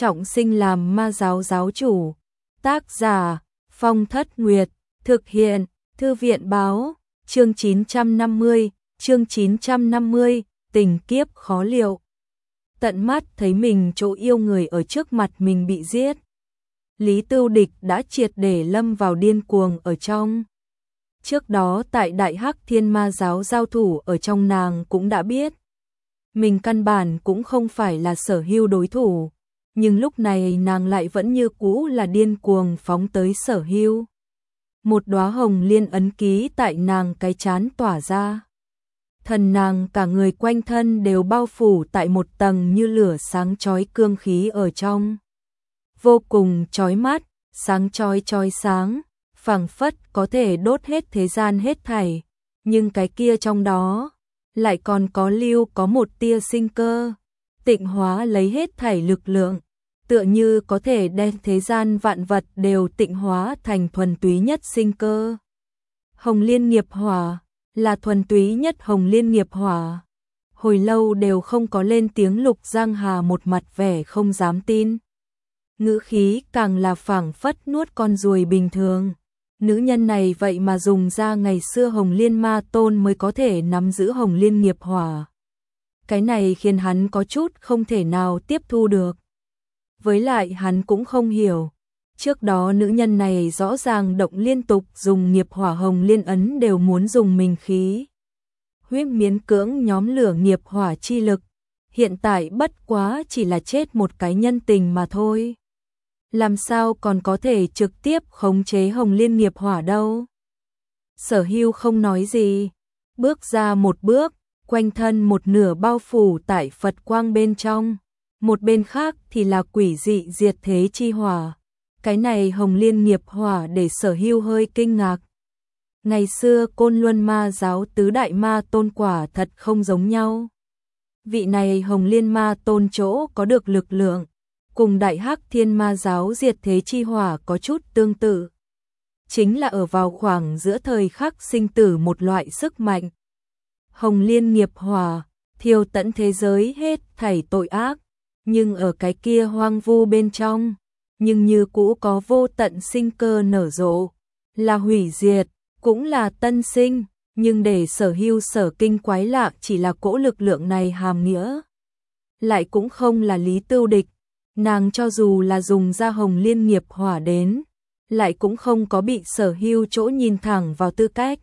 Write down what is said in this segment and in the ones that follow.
trọng sinh làm ma giáo giáo chủ. Tác giả Phong Thất Nguyệt, thực hiện Thư viện Báo, chương 950, tình kiếp khó liệu. Tận mắt thấy mình chỗ yêu người ở trước mặt mình bị giết. Lý Tưu Địch đã triệt để lâm vào điên cuồng ở trong. Trước đó tại Đại Hắc Thiên Ma giáo giao thủ ở trong, nàng cũng đã biết. Mình căn bản cũng không phải là Sở Hưu đối thủ, nhưng lúc này nàng lại vẫn như cũ là điên cuồng phóng tới Sở Hưu. Một đóa hồng liên ấn ký tại nàng cái trán tỏa ra. Thần nàng cả người quanh thân đều bao phủ tại một tầng như lửa sáng chói cương khí ở trong. Vô cùng chói mắt, sáng chói sáng, phảng phất có thể đốt hết thế gian hết thảy, nhưng cái kia trong đó lại còn có một tia sinh cơ, tịnh hóa lấy hết thảy lực lượng, tựa như có thể đem thế gian vạn vật đều tịnh hóa thành thuần túy nhất sinh cơ. Hồng Liên Nghiệp Hỏa là thuần túy nhất Hồng Liên Nghiệp Hỏa. Hồi lâu đều không có lên tiếng, Lục Giang Hà một mặt vẻ không dám tin. Ngữ khí càng là phảng phất nuốt con ruồi bình thường. Nữ nhân này vậy mà dùng ra ngày xưa Hồng Liên Ma Tôn mới có thể nắm giữ Hồng Liên Nghiệp Hỏa. Cái này khiến hắn có chút không thể nào tiếp thu được. Với lại hắn cũng không hiểu. Trước đó nữ nhân này rõ ràng động liên tục dùng nghiệp hỏa Hồng Liên ấn đều muốn dùng mình khí huyết miễn cưỡng nhóm lửa nghiệp hỏa chi lực. Hiện tại bất quá chỉ là chết một cái nhân tình mà thôi. Làm sao còn có thể trực tiếp khống chế Hồng Liên Nghiệp Hỏa đâu? Sở Hưu không nói gì, bước ra một bước, quanh thân một nửa bao phủ tại Phật quang bên trong, một bên khác thì là quỷ dị diệt thế chi hỏa. Cái này Hồng Liên Nghiệp Hỏa để Sở Hưu hơi kinh ngạc. Ngày xưa Côn Luân Ma giáo tứ đại ma tôn quả thật không giống nhau. Vị này Hồng Liên Ma tôn chỗ có được lực lượng cùng Đại Hắc Thiên Ma giáo diệt thế chi hỏa có chút tương tự. Chính là ở vào khoảng giữa thời khắc sinh tử một loại sức mạnh. Hồng Liên Nghiệp Hỏa thiêu tận thế giới hết thảy tội ác, nhưng ở cái kia hoang vu bên trong, nhưng như cũ có vô tận sinh cơ nở rộ, là hủy diệt, cũng là tân sinh, nhưng để Sở Hưu sở kinh quái lạ chỉ là cỗ lực lượng này hàm nghĩa. Lại cũng không là Lý Tưu Địch. Nàng cho dù là dùng ra Hồng Liên Nghiệp Hỏa đến, lại cũng không có bị Sở Hưu chỗ nhìn thẳng vào tư cách.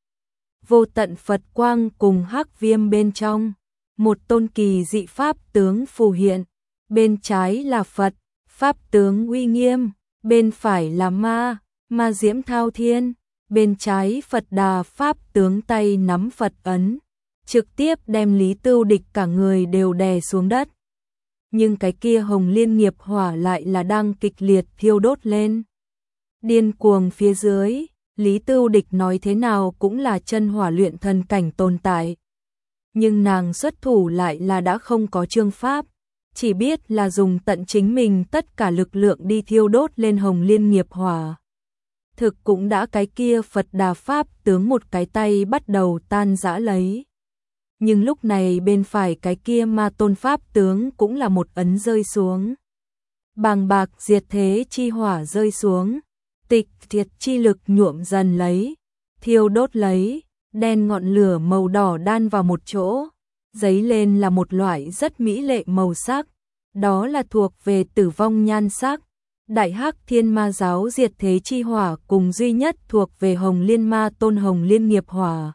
Vô tận Phật quang cùng hắc viêm bên trong, một tôn kỳ dị pháp tướng phù hiện, bên trái là Phật, pháp tướng uy nghiêm, bên phải là ma diễm thao thiên, bên trái Phật Đà pháp tướng tay nắm Phật ấn, trực tiếp đem Lý Tưu Địch cả người đều đè xuống đất. Nhưng cái kia Hồng Liên Nghiệp Hỏa lại là đang kịch liệt thiêu đốt lên. Điên cuồng phía dưới, Lý Tưu Địch nói thế nào cũng là chân hỏa luyện thần cảnh tồn tại. Nhưng nàng xuất thủ lại là đã không có chương pháp, chỉ biết là dùng tận chính mình tất cả lực lượng đi thiêu đốt lên Hồng Liên Nghiệp Hỏa. Thực cũng đã cái kia Phật Đà pháp tướng một cái tay bắt đầu tan rã lấy. Nhưng lúc này bên phải cái kia ma tôn pháp tướng cũng là một ấn rơi xuống. Bàng bạc diệt thế chi hỏa rơi xuống, tịch diệt chi lực nhuộm dần lấy, thiêu đốt lấy, đen ngọn lửa màu đỏ đan vào một chỗ, dấy lên là một loại rất mỹ lệ màu sắc, đó là thuộc về tử vong nhan sắc. Đại Hắc Thiên Ma giáo diệt thế chi hỏa cùng duy nhất thuộc về Hồng Liên Ma tôn Hồng Liên Nghiệp Hỏa.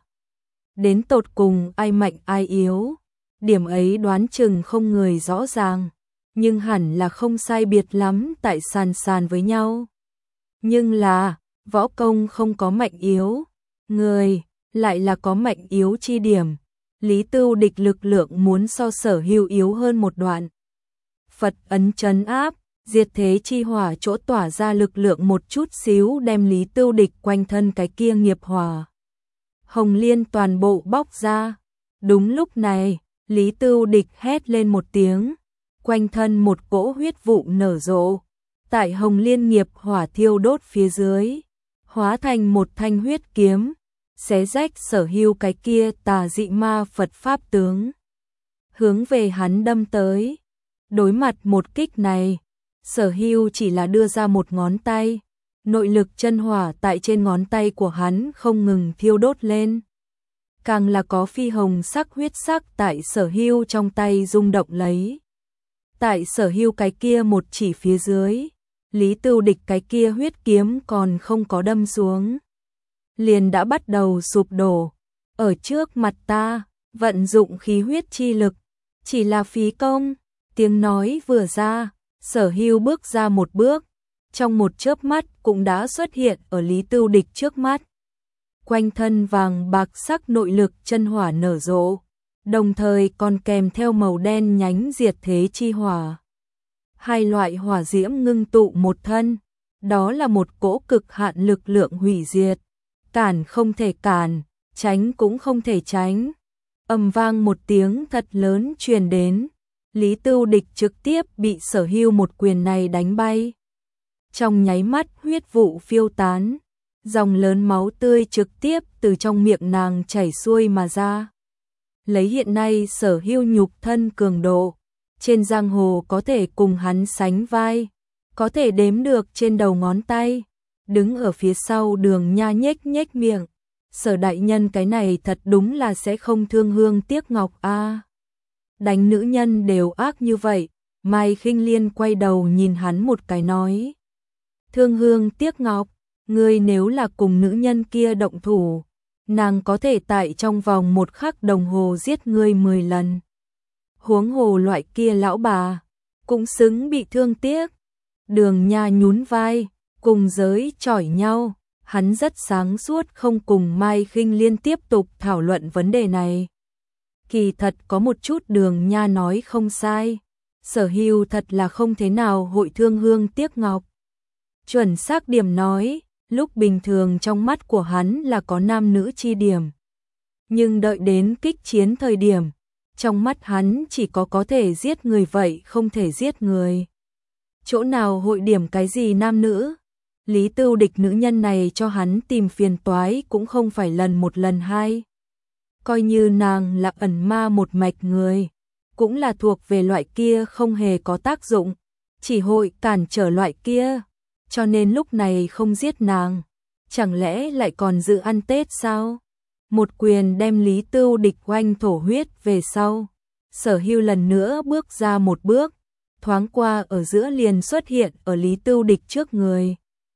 Đến tột cùng ai mạnh ai yếu, điểm ấy đoán chừng không người rõ ràng, nhưng hẳn là không sai biệt lắm tại sàn với nhau. Nhưng là, võ công không có mạnh yếu, người lại là có mạnh yếu chi điểm. Lý Tưu Địch lực lượng muốn so Sở Hưu yếu hơn một đoạn. Phật ấn trấn áp, diệt thế chi hỏa chỗ tỏa ra lực lượng một chút xíu đem Lý Tưu Địch quanh thân cái kia nghiệp hỏa Hồng Liên toàn bộ bóc ra. Đúng lúc này, Lý Tưu Địch hét lên một tiếng, quanh thân một cỗ huyết vụ nở rộ, tại Hồng Liên Nghiệp Hỏa thiêu đốt phía dưới, hóa thành một thanh huyết kiếm, xé rách Sở Hưu cái kia tà dị ma Phật pháp tướng, hướng về hắn đâm tới. Đối mặt một kích này, Sở Hưu chỉ là đưa ra một ngón tay, nội lực chân hỏa tại trên ngón tay của hắn không ngừng thiêu đốt lên. Càng là có phi hồng sắc huyết sắc tại Sở Hưu trong tay rung động lấy. Tại Sở Hưu cái kia một chỉ phía dưới, Lý Tưu Địch cái kia huyết kiếm còn không có đâm xuống, liền đã bắt đầu sụp đổ. Ở trước mặt ta, vận dụng khí huyết chi lực, chỉ là phí công. Tiếng nói vừa ra, Sở Hưu bước ra một bước, trong một chớp mắt cũng đã xuất hiện ở Lý Tưu Địch trước mắt. Quanh thân vàng bạc sắc nội lực chân hỏa nở rộ, đồng thời còn kèm theo màu đen nhánh diệt thế chi hỏa. Hai loại hỏa diễm ngưng tụ một thân, đó là một cỗ cực hạn lực lượng hủy diệt, cản không thể cản, tránh cũng không thể tránh. Ầm vang một tiếng thật lớn truyền đến, Lý Tưu Địch trực tiếp bị Sở Hưu một quyền này đánh bay. Trong nháy mắt huyết vụ phiêu tán, dòng lớn máu tươi trực tiếp từ trong miệng nàng chảy xuôi mà ra. Lấy hiện nay Sở Hưu nhục thân cường độ, trên giang hồ có thể cùng hắn sánh vai, có thể đếm được trên đầu ngón tay. Đứng ở phía sau Đường Nha nhếch nhếch miệng, Sở đại nhân cái này thật đúng là sẽ không thương hương tiếc ngọc a. Đánh nữ nhân đều ác như vậy. Mai Khinh Liên quay đầu nhìn hắn một cái nói: Thương hương tiếc ngọc, ngươi nếu là cùng nữ nhân kia động thủ, nàng có thể tại trong vòng một khắc đồng hồ giết ngươi 10 lần. Huống hồ loại kia lão bà, cũng xứng bị thương tiếc. Đường Nha nhún vai, cùng giới chỏi nhau, hắn rất sáng suốt không cùng Mai Khinh Liên tiếp tục thảo luận vấn đề này. Kỳ thật có một chút Đường Nha nói không sai, Sở Hưu thật là không thế nào hội thương hương tiếc ngọc. Chuẩn xác điểm nói, lúc bình thường trong mắt của hắn là có nam nữ chi điểm. Nhưng đợi đến kích chiến thời điểm, trong mắt hắn chỉ có thể giết người vậy không thể giết người. Chỗ nào hội điểm cái gì nam nữ? Lý Tưu Địch nữ nhân này cho hắn tìm phiền toái cũng không phải lần một lần hai. Coi như nàng là ẩn ma một mạch người, cũng là thuộc về loại kia không hề có tác dụng, chỉ hội cản trở loại kia. Cho nên lúc này không giết nàng, chẳng lẽ lại còn dự ăn Tết sao? Một quyền đem Lý Tưu Địch oanh thổ huyết về sau. Sở Hưu lần nữa bước ra một bước, thoáng qua ở giữa liền xuất hiện ở Lý Tưu Địch trước người.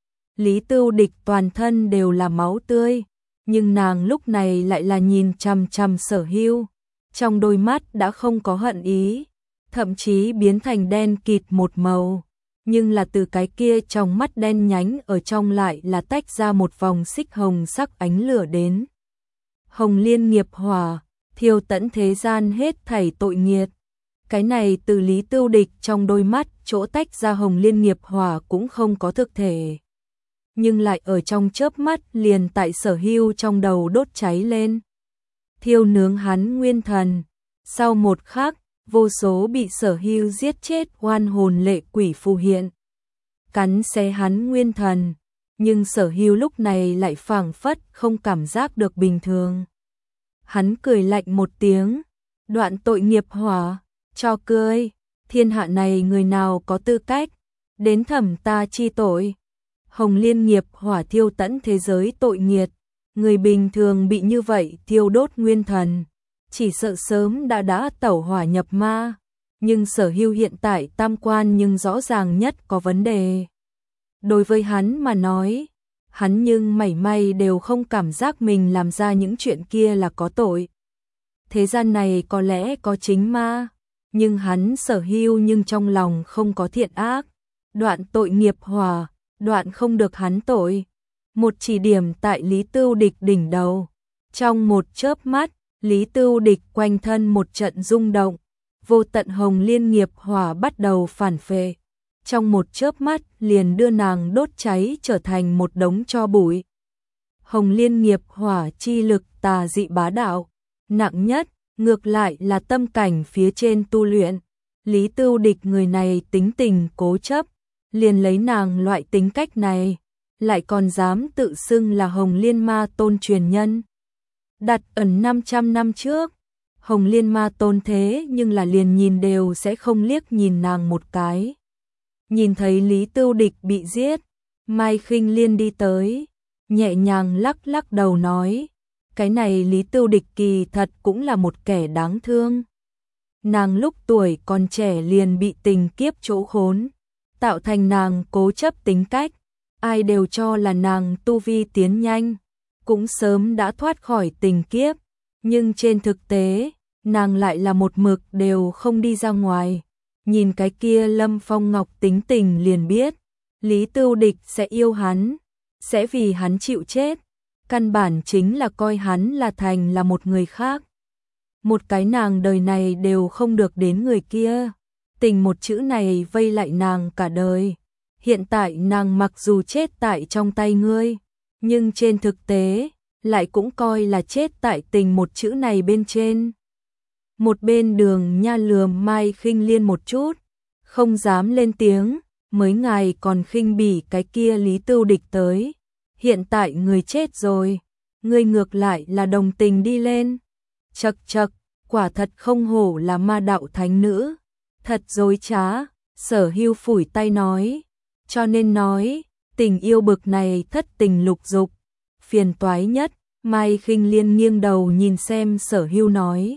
Lý Tưu Địch toàn thân đều là máu tươi, nhưng nàng lúc này lại là nhìn chằm chằm Sở Hưu, trong đôi mắt đã không có hận ý, thậm chí biến thành đen kịt một màu, nhưng là từ cái kia trong mắt đen nhánh ở trong lại là tách ra một vòng xích hồng sắc ánh lửa đến. Hồng liên nghiệp hỏa, thiêu tận thế gian hết thảy tội nghiệt. Cái này từ Lý Tưu Địch trong đôi mắt chỗ tách ra hồng liên nghiệp hỏa cũng không có thực thể, nhưng lại ở trong chớp mắt liền tại Sở Hưu trong đầu đốt cháy lên, thiêu nướng hắn nguyên thần. Sau một khắc, vô số bị Sở Hưu giết chết oan hồn lệ quỷ phù hiện, cắn xé hắn nguyên thần, nhưng Sở Hưu lúc này lại phảng phất không cảm giác được bình thường. Hắn cười lạnh một tiếng, đoạn tội nghiệp hỏa, cho cười, thiên hạ này người nào có tư cách đến thẩm ta chi tội? Hồng liên nghiệp hỏa thiêu tận thế giới tội nghiệt, người bình thường bị như vậy thiêu đốt nguyên thần, chỉ sợ sớm đã tẩu hỏa nhập ma. Nhưng Sở Hưu hiện tại tam quan nhưng rõ ràng nhất có vấn đề. Đối với hắn mà nói, hắn nhưng mảy may đều không cảm giác mình làm ra những chuyện kia là có tội. Thế gian này có lẽ có chính ma, nhưng hắn Sở Hưu nhưng trong lòng không có thiện ác. Đoạn tội nghiệp hỏa, đoạn không được hắn tội. Một chỉ điểm tại Lý Tưu Địch đỉnh đầu. Trong một chớp mắt, Lý Tưu Địch quanh thân một trận rung động, vô tận hồng liên nghiệp hỏa bắt đầu phản phệ. Trong một chớp mắt liền đưa nàng đốt cháy trở thành một đống tro bụi. Hồng liên nghiệp hỏa chi lực tà dị bá đạo, nặng nhất, ngược lại là tâm cảnh phía trên tu luyện. Lý Tưu Địch người này tính tình cố chấp, liền lấy nàng loại tính cách này, lại còn dám tự xưng là Hồng Liên Ma Tôn truyền nhân. Đặt ẩn 500 năm trước, Hồng Liên Ma Tôn thế nhưng là liền nhìn đều sẽ không liếc nhìn nàng một cái. Nhìn thấy Lý Tưu Địch bị giết, Mai Khinh Liên đi tới, nhẹ nhàng lắc lắc đầu nói, cái này Lý Tưu Địch kỳ thật cũng là một kẻ đáng thương. Nàng lúc tuổi còn trẻ liền bị tình kiếp chỗ khốn, tạo thành nàng cố chấp tính cách, ai đều cho là nàng tu vi tiến nhanh, cũng sớm đã thoát khỏi tình kiếp, nhưng trên thực tế, nàng lại là một mực đều không đi ra ngoài. Nhìn cái kia Lâm Phong Ngọc tính tình liền biết, Lý Tưu Địch sẽ yêu hắn, sẽ vì hắn chịu chết, căn bản chính là coi hắn là thành là một người khác. Một cái nàng đời này đều không được đến người kia, tình một chữ này vây lại nàng cả đời. Hiện tại nàng mặc dù chết tại trong tay ngươi, nhưng trên thực tế, lại cũng coi là chết tại tình một chữ này bên trên. Một bên Đường Nha lườm Mai Khinh Liên một chút, không dám lên tiếng, mới ngài còn khinh bỉ cái kia Lý Tưu Địch tới. Hiện tại người chết rồi, ngươi ngược lại là đồng tình đi lên. Chậc chậc, quả thật không hổ là ma đạo thánh nữ, thật dối trá, Sở Hưu phủi tay nói. Cho nên nói, tình yêu bực này thất tình lục dục, phiền toái nhất. Mai Khinh Liên nghiêng đầu nhìn xem Sở Hưu nói.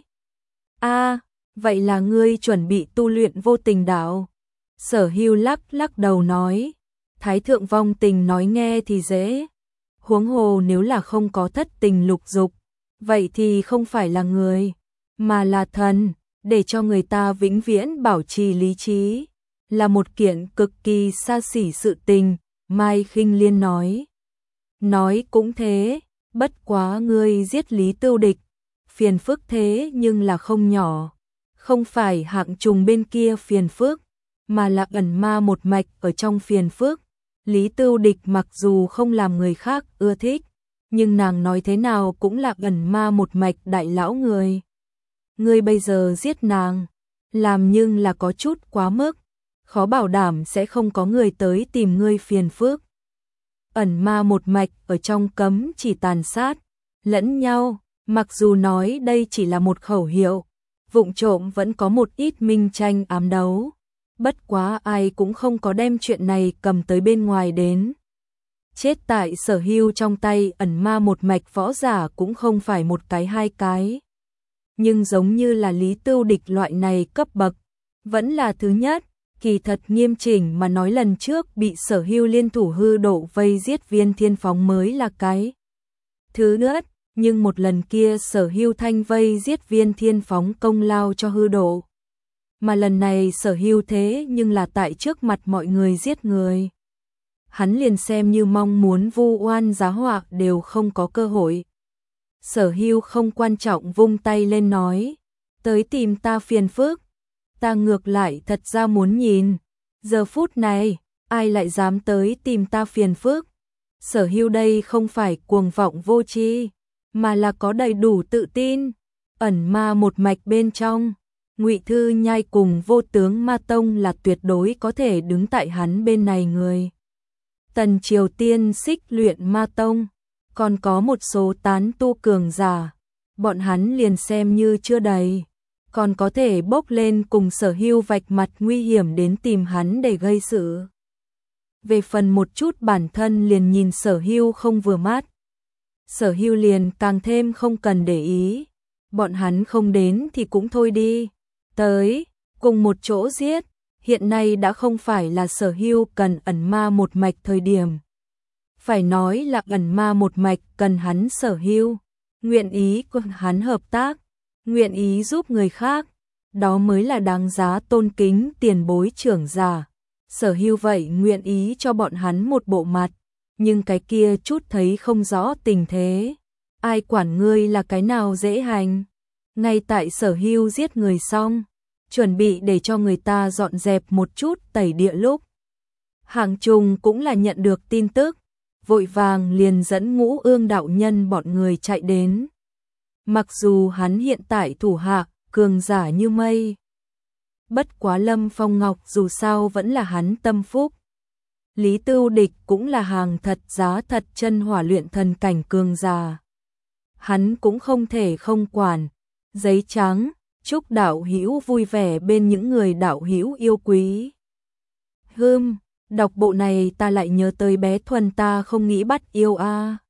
Vậy là ngươi chuẩn bị tu luyện vô tình đạo. Sở Hưu lắc lắc đầu nói, Thái thượng vong tình nói nghe thì dễ, huống hồ nếu là không có thất tình lục dục, vậy thì không phải là người, mà là thần, để cho người ta vĩnh viễn bảo trì lý trí, là một kiện cực kỳ xa xỉ sự tình. Mai Khinh Liên nói cũng thế, bất quá ngươi giết Lý Tưu Địch, phiền phức thế nhưng là không nhỏ, không phải hạng trùng bên kia phiền phức, mà là ẩn ma một mạch ở trong phiền phức. Lý Tưu Địch mặc dù không làm người khác ưa thích, nhưng nàng nói thế nào cũng là ẩn ma một mạch đại lão người. Ngươi bây giờ giết nàng, làm nhưng là có chút quá mức, khó bảo đảm sẽ không có người tới tìm ngươi phiền phức. Ẩn ma một mạch ở trong cấm chỉ tàn sát lẫn nhau, mặc dù nói đây chỉ là một khẩu hiệu, vụng trộm vẫn có một ít minh tranh ám đấu. Bất quá ai cũng không có đem chuyện này cầm tới bên ngoài đến. Chết tại Sở Hưu trong tay ẩn ma một mạch võ giả cũng không phải một cái hai cái. Nhưng giống như là Lý Tưu Địch loại này cấp bậc, vẫn là thứ nhất. Kỳ thật nghiêm chỉnh mà nói lần trước bị Sở Hưu liên thủ hư độ vây giết Viên Thiên Phóng mới là cái thứ nữa, nhưng một lần kia Sở Hưu thanh vây giết Viên Thiên Phóng công lao cho hư độ. Mà lần này Sở Hưu thế nhưng là tại trước mặt mọi người giết người. Hắn liền xem như mong muốn vu oan giá họa đều không có cơ hội. Sở Hưu không quan trọng vung tay lên nói, tới tìm ta phiền phức. Ta ngược lại thật ra muốn nhìn, giờ phút này, ai lại dám tới tìm ta phiền phức. Sở Hưu đây không phải cuồng vọng vô tri, mà là có đầy đủ tự tin. Ẩn ma một mạch bên trong, Ngụy Thư Nhai cùng Vô Tướng Ma Tông là tuyệt đối có thể đứng tại hắn bên này người. Tần Triều Tiên Xích Luyện Ma Tông, còn có một số tán tu cường giả, bọn hắn liền xem như chưa đầy, còn có thể bốc lên cùng Sở Hưu vạch mặt nguy hiểm đến tìm hắn để gây sự. Về phần một chút bản thân liền nhìn Sở Hưu không vừa mắt, Sở Hưu liền càng thêm không cần để ý, bọn hắn không đến thì cũng thôi đi, tới, cùng một chỗ giết, hiện nay đã không phải là Sở Hưu cần ẩn ma một mạch thời điểm. Phải nói là ẩn ma một mạch cần hắn Sở Hưu, nguyện ý cùng hắn hợp tác, nguyện ý giúp người khác, đó mới là đáng giá tôn kính tiền bối trưởng giả. Sở Hưu vậy nguyện ý cho bọn hắn một bộ mặt, nhưng cái kia chút thấy không rõ tình thế. Ai quản ngươi là cái nào dễ hành. Ngay tại Sở Hưu giết người xong, chuẩn bị để cho người ta dọn dẹp một chút tẩy địa lúc. Hàng Trùng cũng là nhận được tin tức, vội vàng liền dẫn Ngũ Ương đạo nhân bọn người chạy đến. Mặc dù hắn hiện tại thủ hạ, cường giả như mây. Bất quá Lâm Phong Ngọc dù sao vẫn là hắn tâm phúc. Lý Tưu Địch cũng là hàng thật giá thật chân hỏa luyện thần cảnh cường giả. Hắn cũng không thể không quản. Giấy trắng, chúc đạo hữu vui vẻ bên những người đạo hữu yêu quý. đọc bộ này ta lại nhớ tới bé Thuần, ta không nghĩ bắt yêu a.